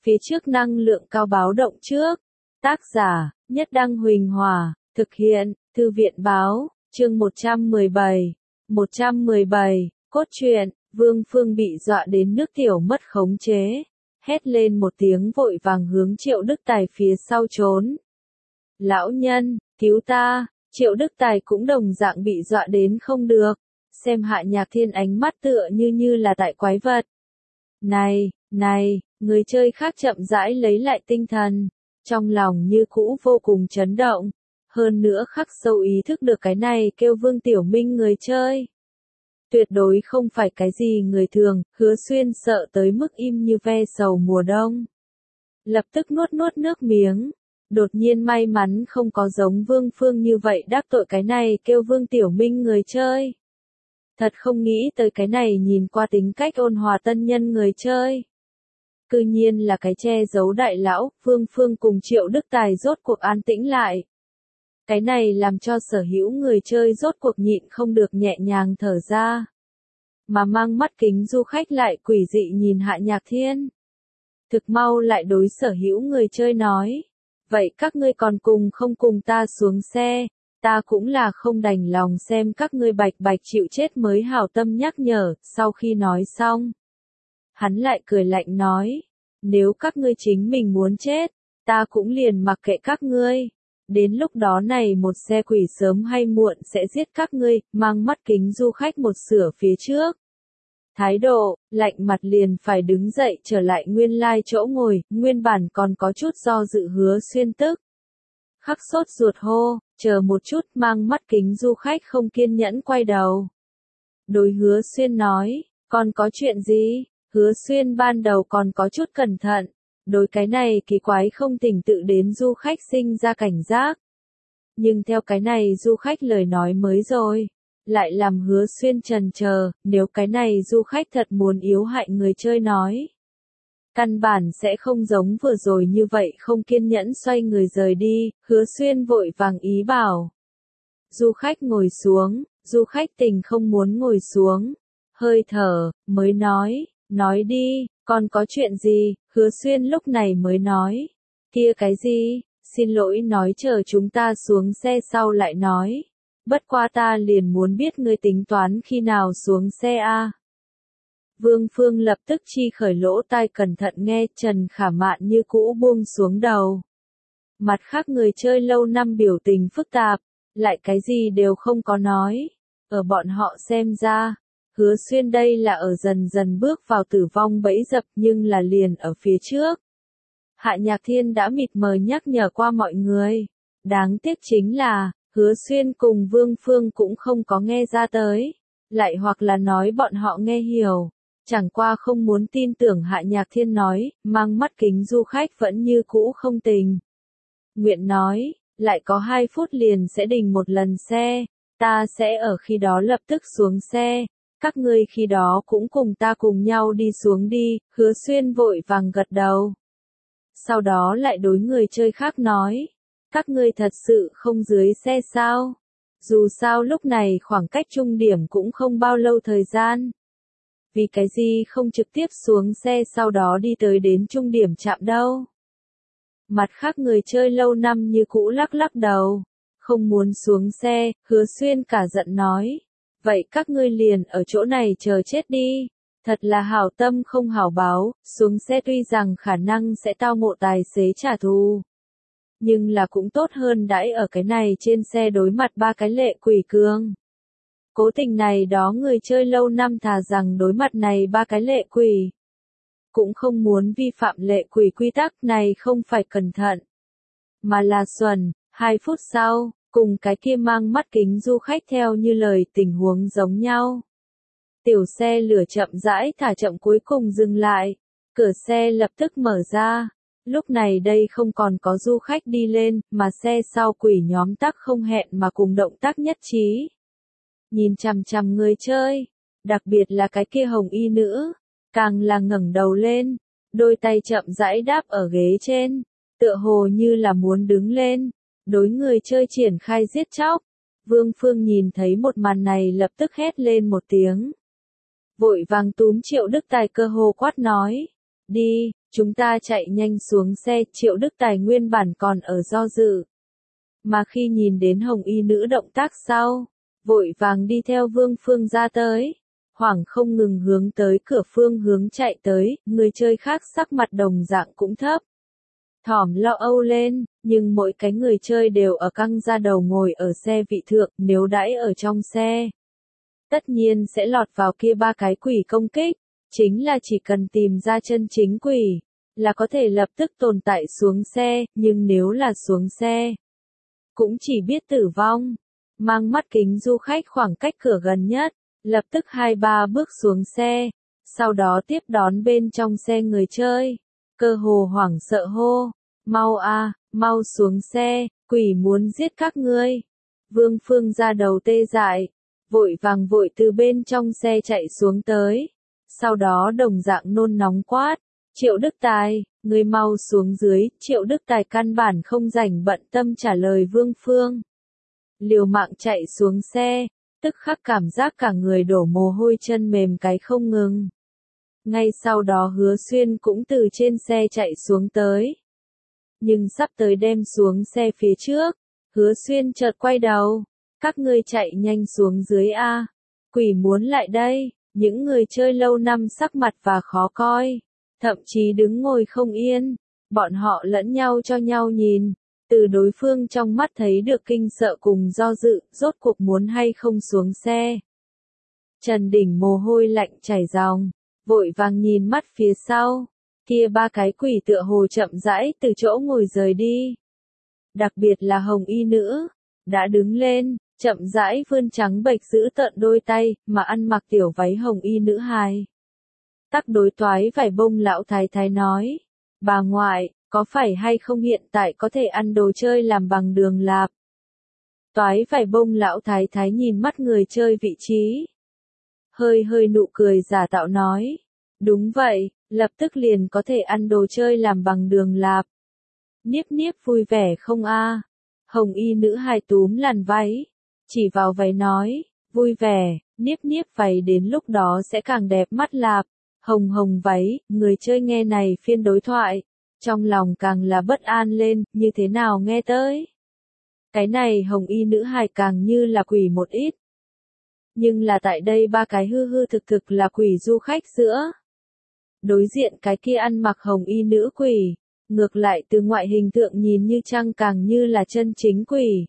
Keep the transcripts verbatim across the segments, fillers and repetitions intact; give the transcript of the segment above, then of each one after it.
phía trước năng lượng cao báo động trước. Tác giả, Nhất Đăng Huỳnh Hòa, thực hiện, Thư viện báo, chương một trăm mười bảy. một trăm mười bảy, cốt truyện, Vương Phương bị dọa đến nước tiểu mất khống chế, hét lên một tiếng vội vàng hướng Triệu Đức Tài phía sau trốn. Lão nhân, cứu ta, Triệu Đức Tài cũng đồng dạng bị dọa đến không được, xem Hạ Nhạc Thiên ánh mắt tựa như như là tại quái vật. Này, này, người chơi khác chậm rãi lấy lại tinh thần, trong lòng như cũ vô cùng chấn động, hơn nữa khắc sâu ý thức được cái này kêu Vương Tiểu Minh người chơi. Tuyệt đối không phải cái gì người thường, Hứa Xuyên sợ tới mức im như ve sầu mùa đông. Lập tức nuốt nuốt nước miếng, đột nhiên may mắn không có giống Vương Phương như vậy đắc tội cái này kêu Vương Tiểu Minh người chơi. Thật không nghĩ tới cái này nhìn qua tính cách ôn hòa tân nhân người chơi. Cư nhiên là cái che giấu đại lão, Vương Phương cùng Triệu Đức Tài rốt cuộc an tĩnh lại. Cái này làm cho sở hữu người chơi rốt cuộc nhịn không được nhẹ nhàng thở ra. Mà mang mắt kính du khách lại quỷ dị nhìn Hạ Nhạc Thiên. Thực mau lại đối sở hữu người chơi nói. Vậy các ngươi còn cùng không cùng ta xuống xe, ta cũng là không đành lòng xem các ngươi bạch bạch chịu chết mới hảo tâm nhắc nhở. Sau khi nói xong, hắn lại cười lạnh nói, nếu các ngươi chính mình muốn chết, ta cũng liền mặc kệ các ngươi. Đến lúc đó này một xe quỷ sớm hay muộn sẽ giết các ngươi. Mang mắt kính du khách một sửa phía trước. Thái độ, lạnh mặt liền phải đứng dậy trở lại nguyên lai chỗ ngồi, nguyên bản còn có chút do dự Hứa Xuyên tức. Khắc sốt ruột hô, chờ một chút. Mang mắt kính du khách không kiên nhẫn quay đầu. Đối Hứa Xuyên nói, còn có chuyện gì? Hứa Xuyên ban đầu còn có chút cẩn thận. Đối cái này kỳ quái không tình tự đến du khách sinh ra cảnh giác. Nhưng theo cái này du khách lời nói mới rồi, lại làm Hứa Xuyên chần chờ, nếu cái này du khách thật muốn yếu hại người chơi nói. Căn bản sẽ không giống vừa rồi như vậy không kiên nhẫn xoay người rời đi. Hứa Xuyên vội vàng ý bảo. Du khách ngồi xuống, du khách tình không muốn ngồi xuống. Hơi thở, mới nói, nói đi, còn có chuyện gì? Hứa Xuyên lúc này mới nói. Kia cái gì? Xin lỗi nói chờ chúng ta xuống xe sau lại nói. Bất qua ta liền muốn biết ngươi tính toán khi nào xuống xe a. Vương Phương lập tức chi khởi lỗ tai cẩn thận nghe. Trần Khả Mạn như cũ buông xuống đầu. Mặt khác người chơi lâu năm biểu tình phức tạp, lại cái gì đều không có nói. Ở bọn họ xem ra, Hứa Xuyên đây là ở dần dần bước vào tử vong bẫy dập nhưng là liền ở phía trước. Hạ Nhạc Thiên đã mịt mờ nhắc nhở qua mọi người. Đáng tiếc chính là, Hứa Xuyên cùng Vương Phương cũng không có nghe ra tới. Lại hoặc là nói bọn họ nghe hiểu. Chẳng qua không muốn tin tưởng Hạ Nhạc Thiên nói, mang mắt kính du khách vẫn như cũ không tình. Nguyện nói, lại có hai phút liền sẽ đình một lần xe. Ta sẽ ở khi đó lập tức xuống xe. Các ngươi khi đó cũng cùng ta cùng nhau đi xuống đi. Hứa Xuyên vội vàng gật đầu. Sau đó lại đối người chơi khác nói. Các ngươi thật sự không dưới xe sao? Dù sao lúc này khoảng cách trung điểm cũng không bao lâu thời gian. Vì cái gì không trực tiếp xuống xe sau đó đi tới đến trung điểm chạm đâu? Mặt khác người chơi lâu năm như cũ lắc lắc đầu. Không muốn xuống xe. Hứa Xuyên cả giận nói. Vậy các ngươi liền ở chỗ này chờ chết đi. Thật là hảo tâm không hảo báo, xuống xe tuy rằng khả năng sẽ tao ngộ tài xế trả thù. Nhưng là cũng tốt hơn đãi ở cái này trên xe đối mặt ba cái lệ quỷ cương. Cố tình này đó người chơi lâu năm thà rằng đối mặt này ba cái lệ quỷ. Cũng không muốn vi phạm lệ quỷ quy tắc này không phải cẩn thận. Mà là xuẩn. Hai phút sau. Cùng cái kia mang mắt kính du khách theo như lời tình huống giống nhau. Tiểu xe lửa chậm rãi thả chậm cuối cùng dừng lại. Cửa xe lập tức mở ra. Lúc này đây không còn có du khách đi lên, mà xe sau quỷ nhóm tắc không hẹn mà cùng động tác nhất trí. Nhìn chằm chằm người chơi. Đặc biệt là cái kia hồng y nữ. Càng là ngẩng đầu lên. Đôi tay chậm rãi đáp ở ghế trên. Tựa hồ như là muốn đứng lên. Đối người chơi triển khai giết chóc. Vương Phương nhìn thấy một màn này lập tức hét lên một tiếng. Vội vàng túm Triệu Đức Tài cơ hồ quát nói. Đi, Chúng ta chạy nhanh xuống xe, Triệu Đức Tài nguyên bản còn ở do dự. Mà khi nhìn đến hồng y nữ động tác sau, vội vàng đi theo Vương Phương ra tới. Hoảng không ngừng hướng tới cửa phương hướng chạy tới, người chơi khác sắc mặt đồng dạng cũng thấp. Thỏm lo âu lên, nhưng mỗi cái người chơi đều ở căng ra đầu ngồi ở xe vị thượng, nếu đãi ở trong xe. Tất nhiên sẽ lọt vào kia ba cái quỷ công kích, chính là chỉ cần tìm ra chân chính quỷ, là có thể lập tức tồn tại xuống xe, nhưng nếu là xuống xe, cũng chỉ biết tử vong. Mang mắt kính du khách khoảng cách cửa gần nhất, lập tức hai ba bước xuống xe, sau đó tiếp đón bên trong xe người chơi, cơ hồ hoảng sợ hô, mau a, mau xuống xe, quỷ muốn giết các ngươi. Vương Phương ra đầu tê dại, vội vàng vội từ bên trong xe chạy xuống tới, sau đó đồng dạng nôn nóng quát, Triệu Đức Tài, ngươi mau xuống dưới. Triệu Đức Tài căn bản không rảnh bận tâm trả lời Vương Phương. Liều mạng chạy xuống xe, tức khắc cảm giác cả người đổ mồ hôi chân mềm cái không ngừng. Ngay sau đó Hứa Xuyên cũng từ trên xe chạy xuống tới. Nhưng sắp tới đem xuống xe phía trước, Hứa Xuyên chợt quay đầu, các ngươi chạy nhanh xuống dưới a, quỷ muốn lại đây. Những người chơi lâu năm sắc mặt và khó coi, thậm chí đứng ngồi không yên, bọn họ lẫn nhau cho nhau nhìn, từ đối phương trong mắt thấy được kinh sợ cùng do dự, rốt cuộc muốn hay không xuống xe. Trần Đình mồ hôi lạnh chảy ròng, vội vàng nhìn mắt phía sau, kia ba cái quỷ tựa hồ chậm rãi từ chỗ ngồi rời đi. Đặc biệt là hồng y nữ, đã đứng lên, chậm rãi vươn trắng bệch giữ tợn đôi tay, mà ăn mặc tiểu váy hồng y nữ hài. Tắc đối toái vải bông lão thái thái nói, bà ngoại, có phải hay không hiện tại có thể ăn đồ chơi làm bằng đường lạp? Toái vải bông lão thái thái nhìn mắt người chơi vị trí. Hơi hơi nụ cười giả tạo nói, đúng vậy, lập tức liền có thể ăn đồ chơi làm bằng đường lạp. Niếp niếp vui vẻ không a? Hồng y nữ hài túm làn váy, chỉ vào váy nói, vui vẻ, niếp niếp váy đến lúc đó sẽ càng đẹp mắt lạp. Hồng hồng váy, người chơi nghe này phiên đối thoại, trong lòng càng là bất an lên, như thế nào nghe tới. Cái này hồng y nữ hài càng như là quỷ một ít. Nhưng là tại đây ba cái hư hư thực thực là quỷ du khách giữa. Đối diện cái kia ăn mặc hồng y nữ quỷ, ngược lại từ ngoại hình tượng nhìn như trăng càng như là chân chính quỷ.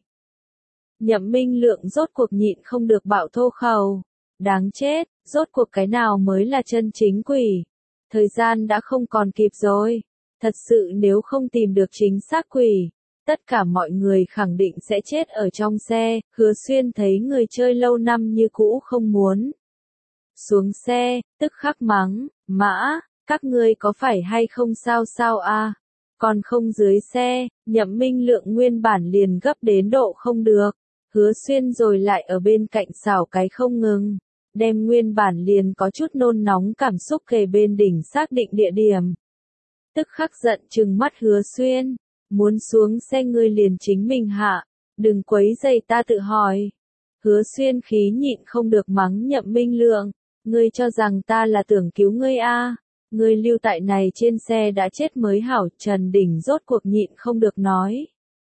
Nhậm Minh Lượng rốt cuộc nhịn không được bạo thô khẩu. Đáng chết, rốt cuộc cái nào mới là chân chính quỷ. Thời gian đã không còn kịp rồi. Thật sự nếu không tìm được chính xác quỷ, tất cả mọi người khẳng định sẽ chết ở trong xe. Hứa Xuyên thấy người chơi lâu năm như cũ không muốn xuống xe, tức khắc mắng, mã, các ngươi có phải hay không sao sao a? Còn không dưới xe. Nhậm Minh Lượng nguyên bản liền gấp đến độ không được. Hứa Xuyên rồi lại ở bên cạnh xảo cái không ngừng, đem nguyên bản liền có chút nôn nóng cảm xúc kề bên đỉnh xác định địa điểm. Tức khắc giận trừng mắt Hứa Xuyên, muốn xuống xe ngươi liền chính mình hạ, đừng quấy rầy ta tự hỏi. Hứa Xuyên khí nhịn không được mắng Nhậm Minh Lượng, ngươi cho rằng ta là tưởng cứu ngươi a? Ngươi lưu tại này trên xe đã chết mới hảo. Trần Đình rốt cuộc nhịn không được nói.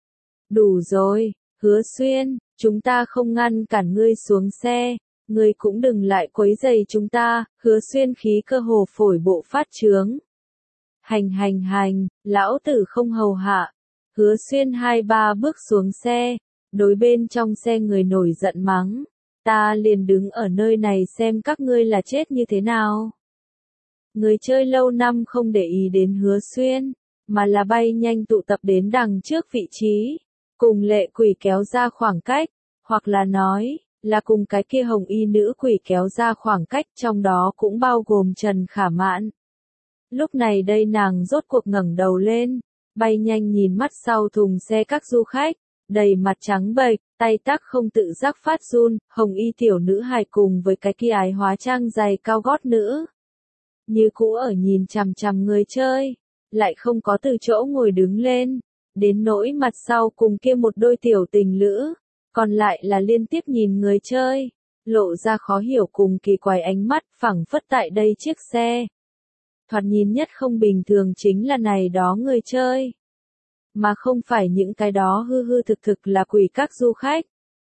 Đủ rồi, Hứa Xuyên, chúng ta không ngăn cản ngươi xuống xe, ngươi cũng đừng lại quấy rầy chúng ta. Hứa Xuyên khí cơ hồ phổi bộ phát trướng. Hành hành hành, lão tử không hầu hạ. Hứa Xuyên hai ba bước xuống xe, đối bên trong xe người nổi giận mắng, ta liền đứng ở nơi này xem các ngươi là chết như thế nào. Người chơi lâu năm không để ý đến Hứa Xuyên, mà là bay nhanh tụ tập đến đằng trước vị trí, cùng lệ quỷ kéo ra khoảng cách, hoặc là nói, là cùng cái kia hồng y nữ quỷ kéo ra khoảng cách, trong đó cũng bao gồm Trần Khả Mạn. Lúc này đây nàng rốt cuộc ngẩng đầu lên, bay nhanh nhìn mắt sau thùng xe các du khách, đầy mặt trắng bệch, tay tác không tự giác phát run. Hồng y tiểu nữ hài cùng với cái kia ái hóa trang giày cao gót nữ, như cũ ở nhìn chằm chằm người chơi, lại không có từ chỗ ngồi đứng lên, đến nỗi mặt sau cùng kia một đôi tiểu tình lữ, còn lại là liên tiếp nhìn người chơi, lộ ra khó hiểu cùng kỳ quái ánh mắt, phảng phất tại đây chiếc xe thoạt nhìn nhất không bình thường chính là này đó người chơi. Mà không phải những cái đó hư hư thực thực là quỷ các du khách.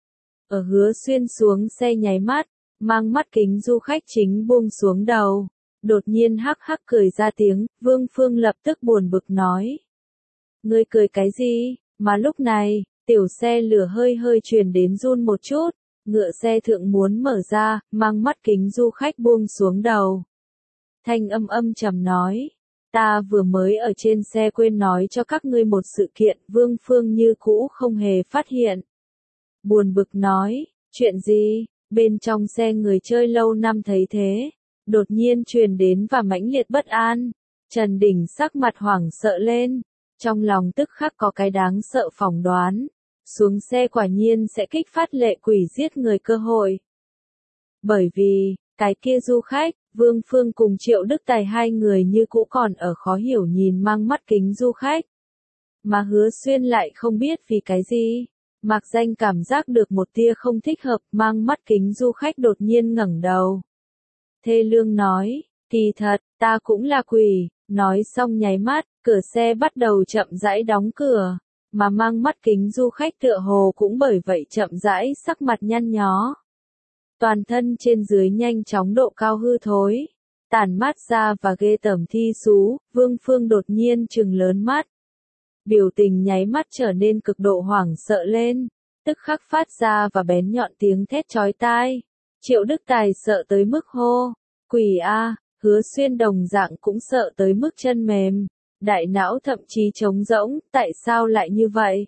Ở Hứa Xuyên xuống xe nháy mắt, mang mắt kính du khách chính buông xuống đầu. Đột nhiên hắc hắc cười ra tiếng, Vương Phương lập tức buồn bực nói. Ngươi cười cái gì? Mà lúc này, tiểu xe lửa hơi hơi truyền đến run một chút, ngựa xe thượng muốn mở ra, mang mắt kính du khách buông xuống đầu. Thanh âm âm trầm nói, ta vừa mới ở trên xe quên nói cho các ngươi một sự kiện, Vương Phương như cũ không hề phát hiện. Buồn bực nói, chuyện gì? Bên trong xe người chơi lâu năm thấy thế, đột nhiên truyền đến và mãnh liệt bất an. Trần Đình sắc mặt hoảng sợ lên, trong lòng tức khắc có cái đáng sợ phỏng đoán. Xuống xe quả nhiên sẽ kích phát lệ quỷ giết người cơ hội. Bởi vì, cái kia du khách, Vương Phương cùng Triệu Đức Tài hai người như cũ còn ở khó hiểu nhìn mang mắt kính du khách. Mà Hứa Xuyên lại không biết vì cái gì. Mạc Danh cảm giác được một tia không thích hợp, mang mắt kính du khách đột nhiên ngẩng đầu. Thê lương nói, kỳ thật, ta cũng là quỷ, nói xong nháy mắt, cửa xe bắt đầu chậm rãi đóng cửa, mà mang mắt kính du khách tựa hồ cũng bởi vậy chậm rãi sắc mặt nhăn nhó. Toàn thân trên dưới nhanh chóng độ cao hư thối, tản mát ra và ghê tởm thi xú, Vương Phương đột nhiên trừng lớn mắt. Biểu tình nháy mắt trở nên cực độ hoảng sợ lên, tức khắc phát ra và bén nhọn tiếng thét chói tai. Triệu Đức Tài sợ tới mức hô, quỷ a, Hứa Xuyên đồng dạng cũng sợ tới mức chân mềm, đại não thậm chí trống rỗng, tại sao lại như vậy?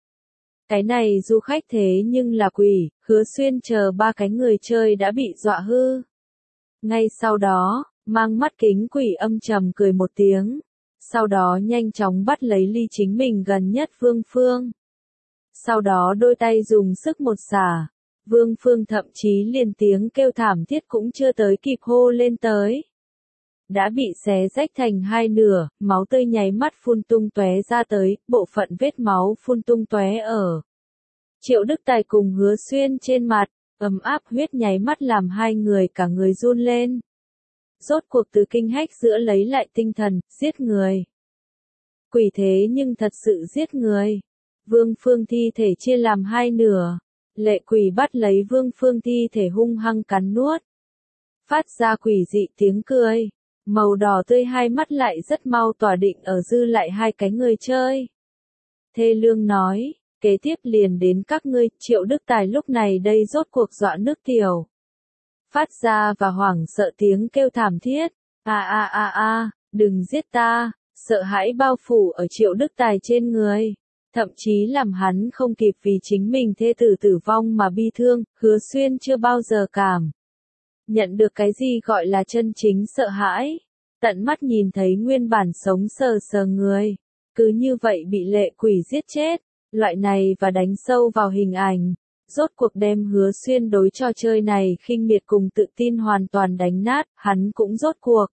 Cái này du khách thế nhưng là quỷ, Hứa Xuyên chờ ba cái người chơi đã bị dọa hư. Ngay sau đó, mang mắt kính quỷ âm trầm cười một tiếng. Sau đó nhanh chóng bắt lấy ly chính mình gần nhất Vương Phương. Sau đó đôi tay dùng sức một xả. Vương Phương thậm chí liền tiếng kêu thảm thiết cũng chưa tới kịp hô lên tới. Đã bị xé rách thành hai nửa, máu tươi nháy mắt phun tung tóe ra tới, bộ phận vết máu phun tung tóe ở. Triệu Đức Tài cùng Hứa Xuyên trên mặt, ấm áp huyết nháy mắt làm hai người cả người run lên. Rốt cuộc từ kinh hách giữa lấy lại tinh thần, giết người. Quỷ thế nhưng thật sự giết người. Vương Phương thi thể chia làm hai nửa. Lệ quỷ bắt lấy Vương Phương thi thể hung hăng cắn nuốt. Phát ra quỷ dị tiếng cười. Màu đỏ tươi hai mắt lại rất mau tỏa định ở dư lại hai cái người chơi. Thê lương nói, kế tiếp liền đến các ngươi, Triệu Đức Tài lúc này đây rốt cuộc dọa nước tiểu. Phát ra và hoảng sợ tiếng kêu thảm thiết, a a a a, đừng giết ta, sợ hãi bao phủ ở Triệu Đức Tài trên người, thậm chí làm hắn không kịp vì chính mình thê tử tử vong mà bi thương, Hứa Xuyên chưa bao giờ cảm nhận được cái gì gọi là chân chính sợ hãi, tận mắt nhìn thấy nguyên bản sống sờ sờ người, cứ như vậy bị lệ quỷ giết chết, loại này và đánh sâu vào hình ảnh. Rốt cuộc đem Hứa Xuyên đối trò chơi này khinh miệt cùng tự tin hoàn toàn đánh nát, hắn cũng rốt cuộc.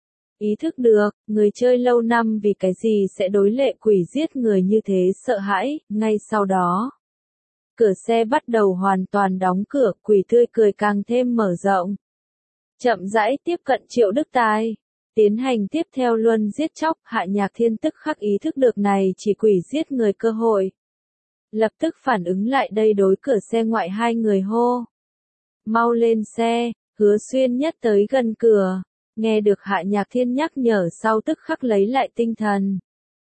Ý thức được, người chơi lâu năm vì cái gì sẽ đối lệ quỷ giết người như thế sợ hãi, ngay sau đó. Cửa xe bắt đầu hoàn toàn đóng cửa, quỷ tươi cười càng thêm mở rộng. Chậm rãi tiếp cận Triệu Đức Tài, tiến hành tiếp theo luân giết chóc, Hạ Nhạc Thiên tức khắc ý thức được này chỉ quỷ giết người cơ hội. Lập tức phản ứng lại đây đối cửa xe ngoại hai người hô. Mau lên xe, Hứa Xuyên nhất tới gần cửa, nghe được Hạ Nhạc Thiên nhắc nhở sau tức khắc lấy lại tinh thần.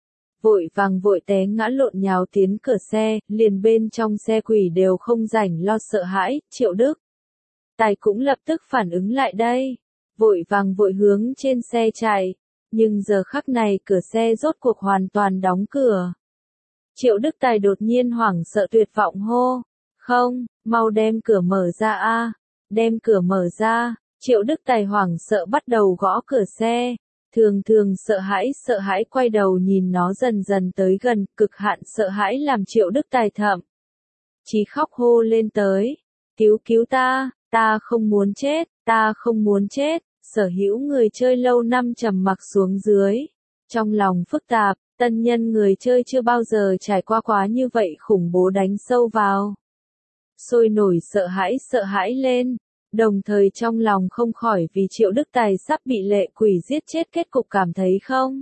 Vội vàng vội té ngã lộn nhào tiến cửa xe, liền bên trong xe quỷ đều không rảnh lo sợ hãi, Triệu Đức Tài cũng lập tức phản ứng lại đây, vội vàng vội hướng trên xe chạy, nhưng giờ khắc này cửa xe rốt cuộc hoàn toàn đóng cửa. Triệu Đức Tài đột nhiên hoảng sợ tuyệt vọng hô, không, mau đem cửa mở ra a, đem cửa mở ra, Triệu Đức Tài hoảng sợ bắt đầu gõ cửa xe, thường thường sợ hãi sợ hãi quay đầu nhìn nó dần dần tới gần, cực hạn sợ hãi làm Triệu Đức Tài thậm chí khóc hô lên tới, cứu cứu ta, ta không muốn chết, ta không muốn chết, sở hữu người chơi lâu năm trầm mặc xuống dưới, trong lòng phức tạp. Tân nhân người chơi chưa bao giờ trải qua quá như vậy khủng bố đánh sâu vào. Sôi nổi sợ hãi sợ hãi lên. Đồng thời trong lòng không khỏi vì Triệu Đức Tài sắp bị lệ quỷ giết chết kết cục cảm thấy không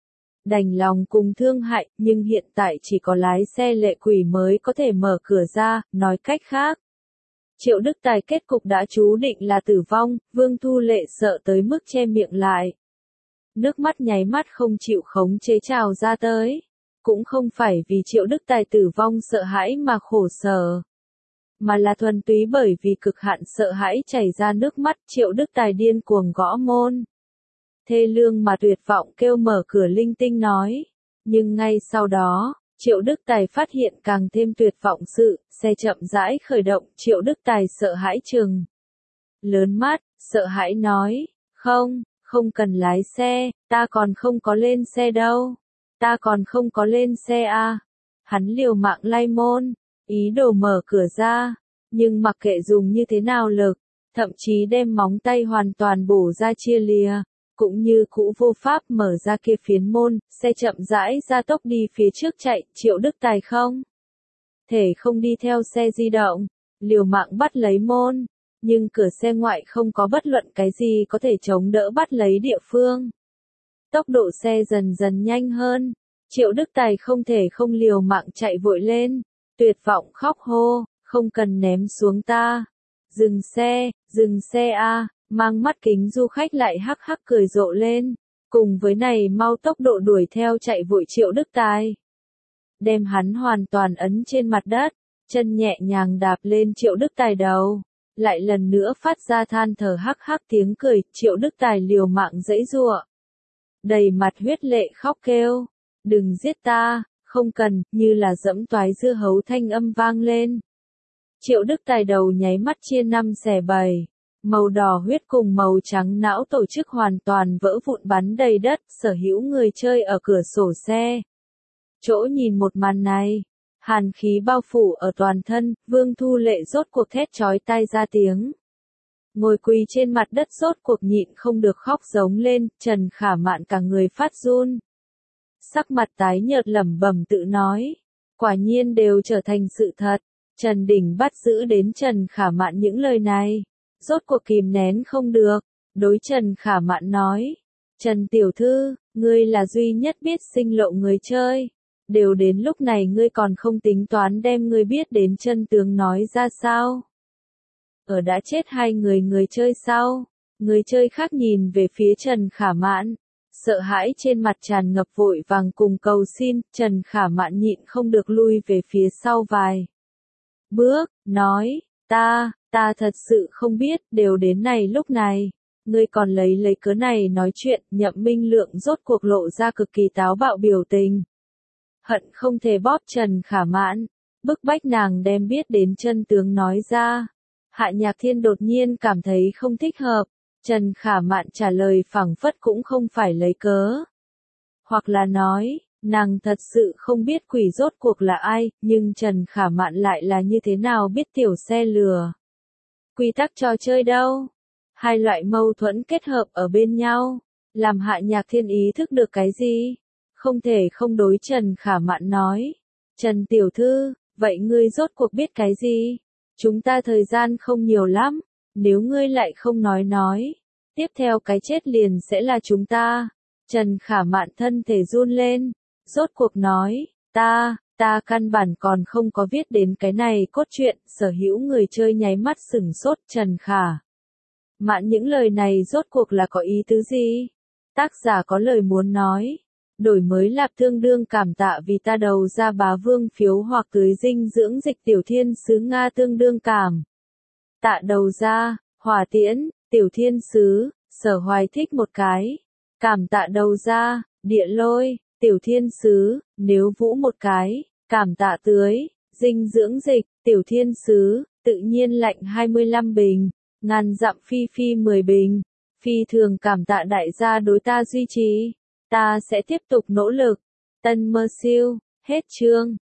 đành lòng cùng thương hại, nhưng hiện tại chỉ có lái xe lệ quỷ mới có thể mở cửa ra, nói cách khác. Triệu Đức Tài kết cục đã chú định là tử vong, Vương Thu Lệ sợ tới mức che miệng lại. Nước mắt nháy mắt không chịu khống chế trào ra tới. Cũng không phải vì Triệu Đức Tài tử vong sợ hãi mà khổ sở. Mà là thuần túy bởi vì cực hạn sợ hãi chảy ra nước mắt, Triệu Đức Tài điên cuồng gõ môn. Thê lương mà tuyệt vọng kêu mở cửa linh tinh nói. Nhưng ngay sau đó, Triệu Đức Tài phát hiện càng thêm tuyệt vọng sự, xe chậm rãi khởi động, Triệu Đức Tài sợ hãi chừng lớn mắt, sợ hãi nói, không, không cần lái xe, ta còn không có lên xe đâu, ta còn không có lên xe à. Hắn liều mạng lay môn, ý đồ mở cửa ra, nhưng mặc kệ dùng như thế nào lực, thậm chí đem móng tay hoàn toàn bổ ra chia lìa. Cũng như cũ vô pháp mở ra kia phiến môn, xe chậm rãi ra tốc đi phía trước chạy, Triệu Đức Tài không thể không đi theo xe di động, liều mạng bắt lấy môn, nhưng cửa xe ngoại không có bất luận cái gì có thể chống đỡ bắt lấy địa phương. Tốc độ xe dần dần nhanh hơn, Triệu Đức Tài không thể không liều mạng chạy vội lên, tuyệt vọng khóc hô, không cần ném xuống ta, dừng xe, dừng xe a. Mang mắt kính du khách lại hắc hắc cười rộ lên, cùng với này mau tốc độ đuổi theo chạy vội Triệu Đức Tài. Đem hắn hoàn toàn ấn trên mặt đất, chân nhẹ nhàng đạp lên Triệu Đức Tài đầu, lại lần nữa phát ra than thở hắc hắc tiếng cười, Triệu Đức Tài liều mạng giãy giụa. Đầy mặt huyết lệ khóc kêu, đừng giết ta, không cần, như là dẫm toái dưa hấu thanh âm vang lên. Triệu Đức Tài đầu nháy mắt chia năm xẻ bảy. Màu đỏ huyết cùng màu trắng não tổ chức hoàn toàn vỡ vụn bắn đầy đất, sở hữu người chơi ở cửa sổ xe. Chỗ nhìn một màn này, hàn khí bao phủ ở toàn thân, Vương Thu Lệ rốt cuộc thét chói tai ra tiếng. Ngồi quỳ trên mặt đất rốt cuộc nhịn không được khóc giống lên, Trần Khả Mạn cả người phát run. Sắc mặt tái nhợt lẩm bẩm tự nói, quả nhiên đều trở thành sự thật. Trần Đình bắt giữ đến Trần Khả Mạn những lời này. Rốt cuộc kìm nén không được, đối Trần Khả Mạn nói, Trần Tiểu Thư, ngươi là duy nhất biết sinh lộ người chơi, đều đến lúc này ngươi còn không tính toán đem ngươi biết đến chân tướng nói ra sao. Ở đã chết hai người người chơi sau, người chơi khác nhìn về phía Trần Khả Mạn, sợ hãi trên mặt tràn ngập vội vàng cùng cầu xin, Trần Khả Mạn nhịn không được lui về phía sau vài bước, nói, ta, ta thật sự không biết, đều đến này lúc này, ngươi còn lấy lấy cớ này nói chuyện, Nhậm Minh Lượng rốt cuộc lộ ra cực kỳ táo bạo biểu tình. Hận không thể bóp Trần Khả Mạn, bức bách nàng đem biết đến chân tướng nói ra. Hạ Nhạc Thiên đột nhiên cảm thấy không thích hợp, Trần Khả Mạn trả lời phảng phất cũng không phải lấy cớ. Hoặc là nói, nàng thật sự không biết quỷ rốt cuộc là ai, nhưng Trần Khả Mạn lại là như thế nào biết tiểu xe lừa. Quy tắc trò chơi đâu? Hai loại mâu thuẫn kết hợp ở bên nhau, làm Hạ Nhạc Thiên ý thức được cái gì? Không thể không đối Trần Khả Mạn nói. Trần Tiểu Thư, vậy ngươi rốt cuộc biết cái gì? Chúng ta thời gian không nhiều lắm, nếu ngươi lại không nói nói, tiếp theo cái chết liền sẽ là chúng ta. Trần Khả Mạn thân thể run lên, rốt cuộc nói, ta, ta căn bản còn không có viết đến cái này cốt truyện, sở hữu người chơi nháy mắt sửng sốt, Trần Khả Mạn những lời này rốt cuộc là có ý tứ gì? Tác giả có lời muốn nói. Đổi mới lạp tương đương cảm tạ vì ta đầu ra bá vương phiếu hoặc tưới dinh dưỡng dịch tiểu thiên sứ Nga tương đương cảm. Tạ đầu ra, hỏa tiễn, tiểu thiên sứ, sở hoài thích một cái. Cảm tạ đầu ra, địa lôi, tiểu thiên sứ, nếu vũ một cái. Cảm tạ tưới, dinh dưỡng dịch, tiểu thiên sứ, tự nhiên lạnh hai mươi lăm bình. Ngàn dặm phi phi mười bình. Phi thường cảm tạ đại gia đối ta duy trì. Ta sẽ tiếp tục nỗ lực. Tân mơ siêu, hết chương.